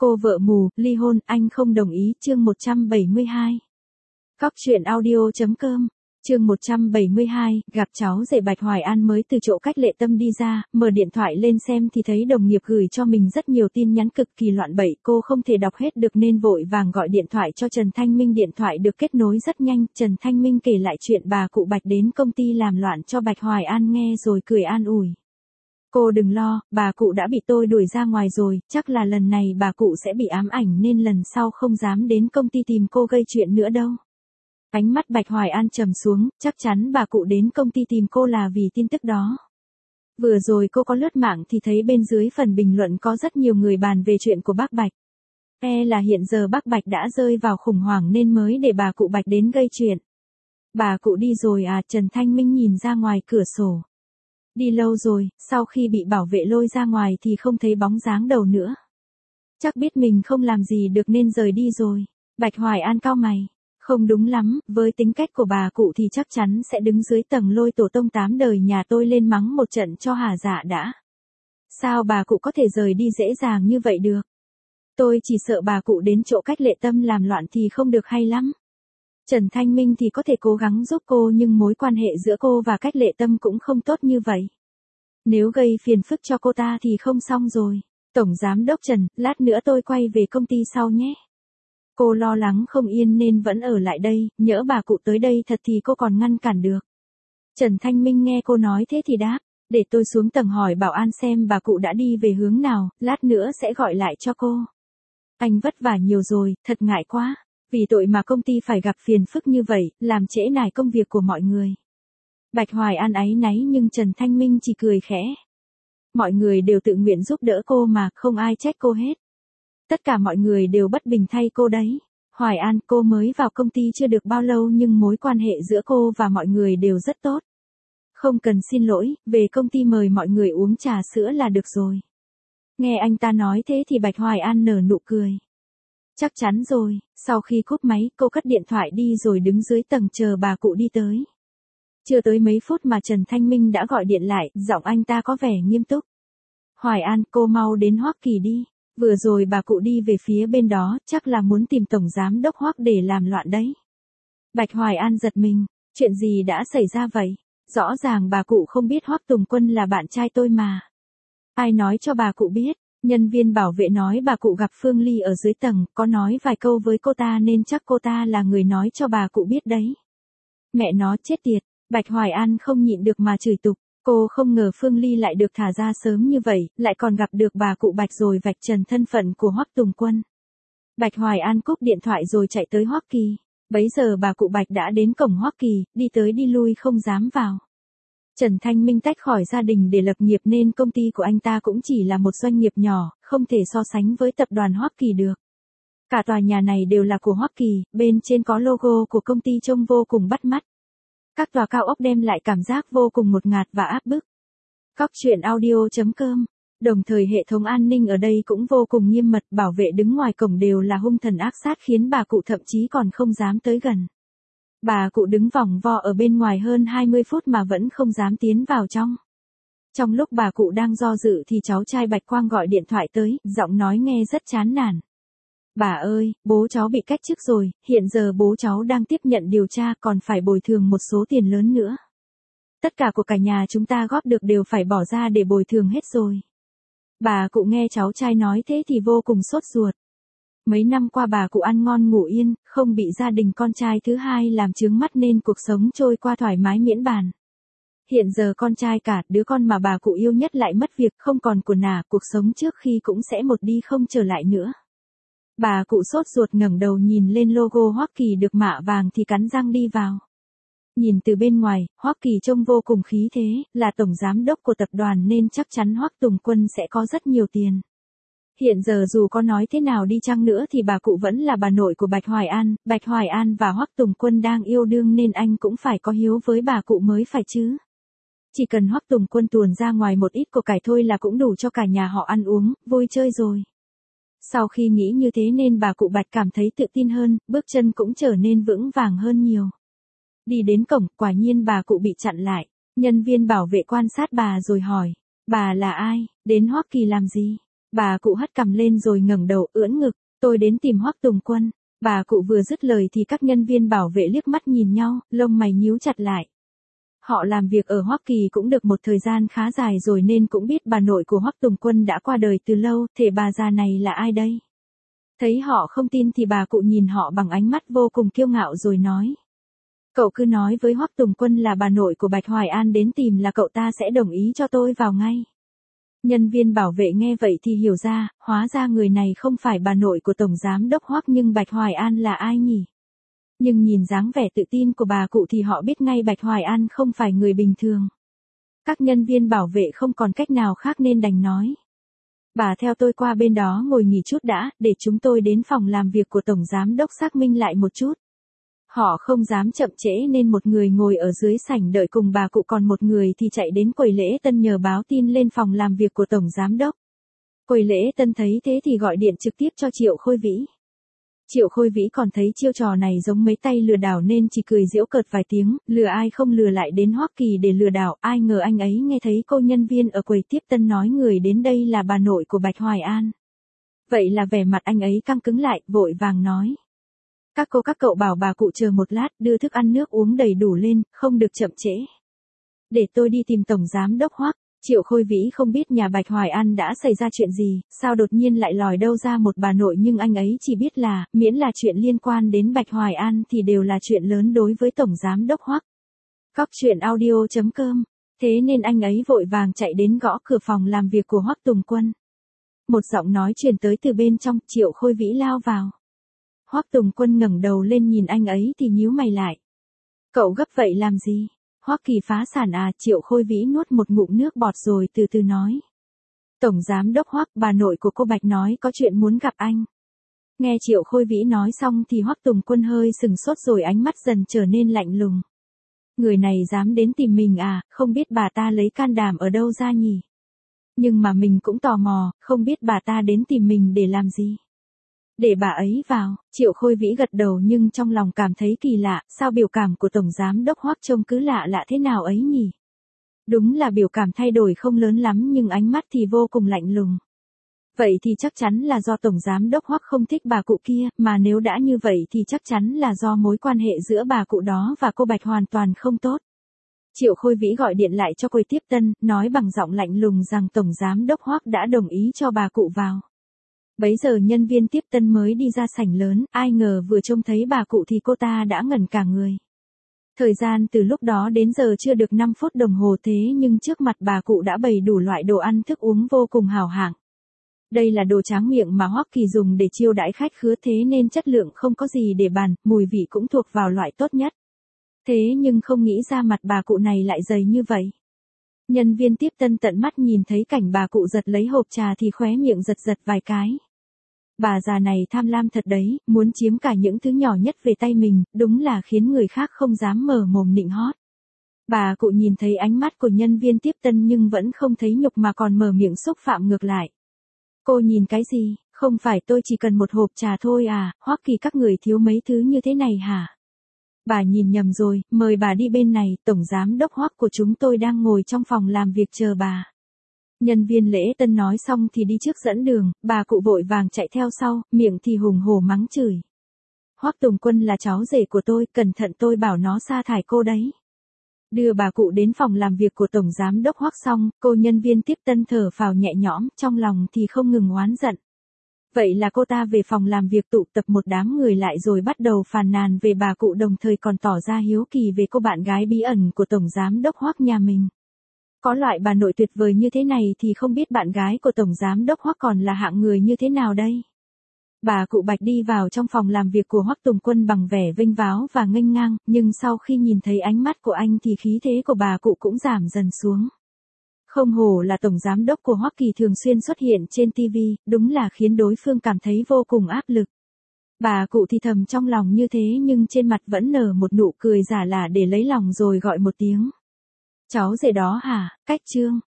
Cô vợ mù, ly hôn, anh không đồng ý, chương 172. Cóc truyện audio.com, chương 172, gặp cháu rể Bạch Hoài An mới từ chỗ cách Lệ Tâm đi ra, mở điện thoại lên xem thì thấy đồng nghiệp gửi cho mình rất nhiều tin nhắn cực kỳ loạn bậy, cô không thể đọc hết được nên vội vàng gọi điện thoại cho Trần Thanh Minh. Điện thoại được kết nối rất nhanh, Trần Thanh Minh kể lại chuyện bà cụ Bạch đến công ty làm loạn cho Bạch Hoài An nghe rồi cười an ủi. Cô đừng lo, bà cụ đã bị tôi đuổi ra ngoài rồi, chắc là lần này bà cụ sẽ bị ám ảnh nên lần sau không dám đến công ty tìm cô gây chuyện nữa đâu. Ánh mắt Bạch Hoài An trầm xuống, chắc chắn bà cụ đến công ty tìm cô là vì tin tức đó. Vừa rồi cô có lướt mạng thì thấy bên dưới phần bình luận có rất nhiều người bàn về chuyện của bác Bạch. Là hiện giờ bác Bạch đã rơi vào khủng hoảng nên mới để bà cụ Bạch đến gây chuyện. Bà cụ đi rồi à? Trần Thanh Minh nhìn ra ngoài cửa sổ. Đi lâu rồi, sau khi bị bảo vệ lôi ra ngoài thì không thấy bóng dáng đâu nữa. Chắc biết mình không làm gì được nên rời đi rồi. Bạch Hoài An cau mày. Không đúng lắm, với tính cách của bà cụ thì chắc chắn sẽ đứng dưới tầng lôi tổ tông 8 đời nhà tôi lên mắng một trận cho hả dạ đã. Sao bà cụ có thể rời đi dễ dàng như vậy được? Tôi chỉ sợ bà cụ đến chỗ cách Lệ Tâm làm loạn thì không được hay lắm. Trần Thanh Minh thì có thể cố gắng giúp cô nhưng mối quan hệ giữa cô và cách Lệ Tâm cũng không tốt như vậy. Nếu gây phiền phức cho cô ta thì không xong rồi. Tổng Giám đốc Trần, lát nữa tôi quay về công ty sau nhé. Cô lo lắng không yên nên vẫn ở lại đây, nhỡ bà cụ tới đây thật thì cô còn ngăn cản được. Trần Thanh Minh nghe cô nói thế thì đáp, để tôi xuống tầng hỏi bảo an xem bà cụ đã đi về hướng nào, lát nữa sẽ gọi lại cho cô. Anh vất vả nhiều rồi, thật ngại quá. Vì tội mà công ty phải gặp phiền phức như vậy, làm trễ nải công việc của mọi người. Bạch Hoài An áy náy nhưng Trần Thanh Minh chỉ cười khẽ. Mọi người đều tự nguyện giúp đỡ cô mà, không ai trách cô hết. Tất cả mọi người đều bất bình thay cô đấy. Hoài An, cô mới vào công ty chưa được bao lâu nhưng mối quan hệ giữa cô và mọi người đều rất tốt. Không cần xin lỗi, về công ty mời mọi người uống trà sữa là được rồi. Nghe anh ta nói thế thì Bạch Hoài An nở nụ cười. Chắc chắn rồi, sau khi cúp máy, cô cất điện thoại đi rồi đứng dưới tầng chờ bà cụ đi tới. Chưa tới mấy phút mà Trần Thanh Minh đã gọi điện lại, giọng anh ta có vẻ nghiêm túc. Hoài An, cô mau đến Hoắc Kỳ đi. Vừa rồi bà cụ đi về phía bên đó, chắc là muốn tìm Tổng Giám đốc Hoắc để làm loạn đấy. Bạch Hoài An giật mình, chuyện gì đã xảy ra vậy? Rõ ràng bà cụ không biết Hoắc Tùng Quân là bạn trai tôi mà. Ai nói cho bà cụ biết? Nhân viên bảo vệ nói bà cụ gặp Phương Ly ở dưới tầng, có nói vài câu với cô ta nên chắc cô ta là người nói cho bà cụ biết đấy. Mẹ nó chết tiệt, Bạch Hoài An không nhịn được mà chửi tục. Cô không ngờ Phương Ly lại được thả ra sớm như vậy, lại còn gặp được bà cụ Bạch rồi vạch trần thân phận của Hoắc Tùng Quân. Bạch Hoài An cúp điện thoại rồi chạy tới Hoắc Kỳ. Bấy giờ bà cụ Bạch đã đến cổng Hoắc Kỳ, đi tới đi lui không dám vào. Trần Thanh Minh tách khỏi gia đình để lập nghiệp nên công ty của anh ta cũng chỉ là một doanh nghiệp nhỏ, không thể so sánh với tập đoàn Hoắc Kỳ được. Cả tòa nhà này đều là của Hoắc Kỳ, bên trên có logo của công ty trông vô cùng bắt mắt. Các tòa cao ốc đem lại cảm giác vô cùng ngột ngạt và áp bức. Cóc truyện audio.com. Đồng thời hệ thống an ninh ở đây cũng vô cùng nghiêm mật, bảo vệ đứng ngoài cổng đều là hung thần ác sát khiến bà cụ thậm chí còn không dám tới gần. Bà cụ đứng vòng vo ở bên ngoài hơn 20 phút mà vẫn không dám tiến vào trong. Trong lúc bà cụ đang do dự thì cháu trai Bạch Quang gọi điện thoại tới, giọng nói nghe rất chán nản. Bà ơi, bố cháu bị cách chức rồi, hiện giờ bố cháu đang tiếp nhận điều tra còn phải bồi thường một số tiền lớn nữa. Tất cả của cả nhà chúng ta góp được đều phải bỏ ra để bồi thường hết rồi. Bà cụ nghe cháu trai nói thế thì vô cùng sốt ruột. Mấy năm qua bà cụ ăn ngon ngủ yên, không bị gia đình con trai thứ hai làm chướng mắt nên cuộc sống trôi qua thoải mái miễn bàn. Hiện giờ con trai cả, đứa con mà bà cụ yêu nhất lại mất việc, không còn của nả, cuộc sống trước khi cũng sẽ một đi không trở lại nữa. Bà cụ sốt ruột ngẩng đầu nhìn lên logo Hoắc Kỳ được mạ vàng thì cắn răng đi vào. Nhìn từ bên ngoài, Hoắc Kỳ trông vô cùng khí thế, là tổng giám đốc của tập đoàn nên chắc chắn Hoắc Tùng Quân sẽ có rất nhiều tiền. Hiện giờ dù có nói thế nào đi chăng nữa thì bà cụ vẫn là bà nội của Bạch Hoài An và Hoắc Tùng Quân đang yêu đương nên anh cũng phải có hiếu với bà cụ mới phải chứ. Chỉ cần Hoắc Tùng Quân tuồn ra ngoài một ít của cải thôi là cũng đủ cho cả nhà họ ăn uống, vui chơi rồi. Sau khi nghĩ như thế nên bà cụ Bạch cảm thấy tự tin hơn, bước chân cũng trở nên vững vàng hơn nhiều. Đi đến cổng, quả nhiên bà cụ bị chặn lại. Nhân viên bảo vệ quan sát bà rồi hỏi, bà là ai, đến Hoắc Kỳ làm gì? Bà cụ hất cằm lên rồi ngẩng đầu ưỡn ngực, tôi đến tìm Hoắc Tùng Quân. Bà cụ vừa dứt lời thì các nhân viên bảo vệ liếc mắt nhìn nhau, lông mày nhíu chặt lại. Họ làm việc ở Hoa Kỳ cũng được một thời gian khá dài rồi nên cũng biết bà nội của Hoắc Tùng Quân đã qua đời từ lâu, thế bà già này là ai đây? Thấy họ không tin thì bà cụ nhìn họ bằng ánh mắt vô cùng kiêu ngạo rồi nói. Cậu cứ nói với Hoắc Tùng Quân là bà nội của Bạch Hoài An đến tìm là cậu ta sẽ đồng ý cho tôi vào ngay. Nhân viên bảo vệ nghe vậy thì hiểu ra, hóa ra người này không phải bà nội của Tổng Giám Đốc Hoắc nhưng Bạch Hoài An là ai nhỉ? Nhưng nhìn dáng vẻ tự tin của bà cụ thì họ biết ngay Bạch Hoài An không phải người bình thường. Các nhân viên bảo vệ không còn cách nào khác nên đành nói. Bà theo tôi qua bên đó ngồi nghỉ chút đã, để chúng tôi đến phòng làm việc của Tổng Giám Đốc xác minh lại một chút. Họ không dám chậm trễ nên một người ngồi ở dưới sảnh đợi cùng bà cụ còn một người thì chạy đến quầy lễ tân nhờ báo tin lên phòng làm việc của Tổng Giám Đốc. Quầy lễ tân thấy thế thì gọi điện trực tiếp cho Triệu Khôi Vĩ. Triệu Khôi Vĩ còn thấy chiêu trò này giống mấy tay lừa đảo nên chỉ cười giễu cợt vài tiếng, lừa ai không lừa lại đến Hoa Kỳ để lừa đảo, ai ngờ anh ấy nghe thấy cô nhân viên ở quầy tiếp tân nói người đến đây là bà nội của Bạch Hoài An. Vậy là vẻ mặt anh ấy căng cứng lại, vội vàng nói. Các cô các cậu bảo bà cụ chờ một lát, đưa thức ăn nước uống đầy đủ lên, không được chậm trễ. Để tôi đi tìm Tổng Giám Đốc Hoắc. Triệu Khôi Vĩ không biết nhà Bạch Hoài An đã xảy ra chuyện gì, sao đột nhiên lại lòi đâu ra một bà nội nhưng anh ấy chỉ biết là, miễn là chuyện liên quan đến Bạch Hoài An thì đều là chuyện lớn đối với Tổng Giám Đốc Hoắc. Cóc truyện audio.com. Thế nên anh ấy vội vàng chạy đến gõ cửa phòng làm việc của Hoắc Tùng Quân. Một giọng nói truyền tới từ bên trong, Triệu Khôi Vĩ lao vào. Hoắc Tùng Quân ngẩng đầu lên nhìn anh ấy thì nhíu mày lại. Cậu gấp vậy làm gì? Hoa Kỳ phá sản à? Triệu Khôi Vĩ nuốt một ngụm nước bọt rồi từ từ nói. Tổng Giám Đốc Hoắc, bà nội của cô Bạch nói có chuyện muốn gặp anh. Nghe Triệu Khôi Vĩ nói xong thì Hoắc Tùng Quân hơi sừng sốt rồi ánh mắt dần trở nên lạnh lùng. Người này dám đến tìm mình à, không biết bà ta lấy can đảm ở đâu ra nhỉ? Nhưng mà mình cũng tò mò, không biết bà ta đến tìm mình để làm gì? Để bà ấy vào. Triệu Khôi Vĩ gật đầu nhưng trong lòng cảm thấy kỳ lạ, sao biểu cảm của Tổng Giám Đốc Hoắc trông cứ lạ lạ thế nào ấy nhỉ? Đúng là biểu cảm thay đổi không lớn lắm nhưng ánh mắt thì vô cùng lạnh lùng. Vậy thì chắc chắn là do Tổng Giám Đốc Hoắc không thích bà cụ kia, mà nếu đã như vậy thì chắc chắn là do mối quan hệ giữa bà cụ đó và cô Bạch hoàn toàn không tốt. Triệu Khôi Vĩ gọi điện lại cho quầy tiếp tân, nói bằng giọng lạnh lùng rằng Tổng Giám Đốc Hoắc đã đồng ý cho bà cụ vào. Bấy giờ nhân viên tiếp tân mới đi ra sảnh lớn, ai ngờ vừa trông thấy bà cụ thì cô ta đã ngẩn cả người. Thời gian từ lúc đó đến giờ chưa được 5 phút đồng hồ thế nhưng trước mặt bà cụ đã bày đủ loại đồ ăn thức uống vô cùng hào hạng. Đây là đồ tráng miệng mà Hoa Kỳ dùng để chiêu đãi khách khứa thế nên chất lượng không có gì để bàn, mùi vị cũng thuộc vào loại tốt nhất. Thế nhưng không nghĩ ra mặt bà cụ này lại dày như vậy. Nhân viên tiếp tân tận mắt nhìn thấy cảnh bà cụ giật lấy hộp trà thì khóe miệng giật giật vài cái. Bà già này tham lam thật đấy, muốn chiếm cả những thứ nhỏ nhất về tay mình, đúng là khiến người khác không dám mở mồm nịnh hót. Bà cụ nhìn thấy ánh mắt của nhân viên tiếp tân nhưng vẫn không thấy nhục mà còn mở miệng xúc phạm ngược lại. Cô nhìn cái gì, không phải tôi chỉ cần một hộp trà thôi à, Hoa Kỳ các người thiếu mấy thứ như thế này hả? Bà nhìn nhầm rồi, mời bà đi bên này, Tổng Giám Đốc Hoắc của chúng tôi đang ngồi trong phòng làm việc chờ bà. Nhân viên lễ tân nói xong thì đi trước dẫn đường, bà cụ vội vàng chạy theo sau, miệng thì hùng hổ mắng chửi. Hoắc Tùng Quân là cháu rể của tôi, cẩn thận tôi bảo nó sa thải cô đấy. Đưa bà cụ đến phòng làm việc của Tổng Giám Đốc Hoắc xong, cô nhân viên tiếp tân thở phào nhẹ nhõm, trong lòng thì không ngừng oán giận. Vậy là cô ta về phòng làm việc tụ tập một đám người lại rồi bắt đầu phàn nàn về bà cụ đồng thời còn tỏ ra hiếu kỳ về cô bạn gái bí ẩn của Tổng Giám Đốc Hoắc nhà mình. Có loại bà nội tuyệt vời như thế này thì không biết bạn gái của Tổng Giám Đốc Hoắc còn là hạng người như thế nào đây. Bà cụ Bạch đi vào trong phòng làm việc của Hoắc Tùng Quân bằng vẻ vênh váo và nghênh ngang, nhưng sau khi nhìn thấy ánh mắt của anh thì khí thế của bà cụ cũng giảm dần xuống. Không hổ là Tổng Giám Đốc của Hoa Kỳ thường xuyên xuất hiện trên TV, đúng là khiến đối phương cảm thấy vô cùng áp lực. Bà cụ thì thầm trong lòng như thế nhưng trên mặt vẫn nở một nụ cười giả lả để lấy lòng rồi gọi một tiếng. Cháu rể đó hả, Cách Trương.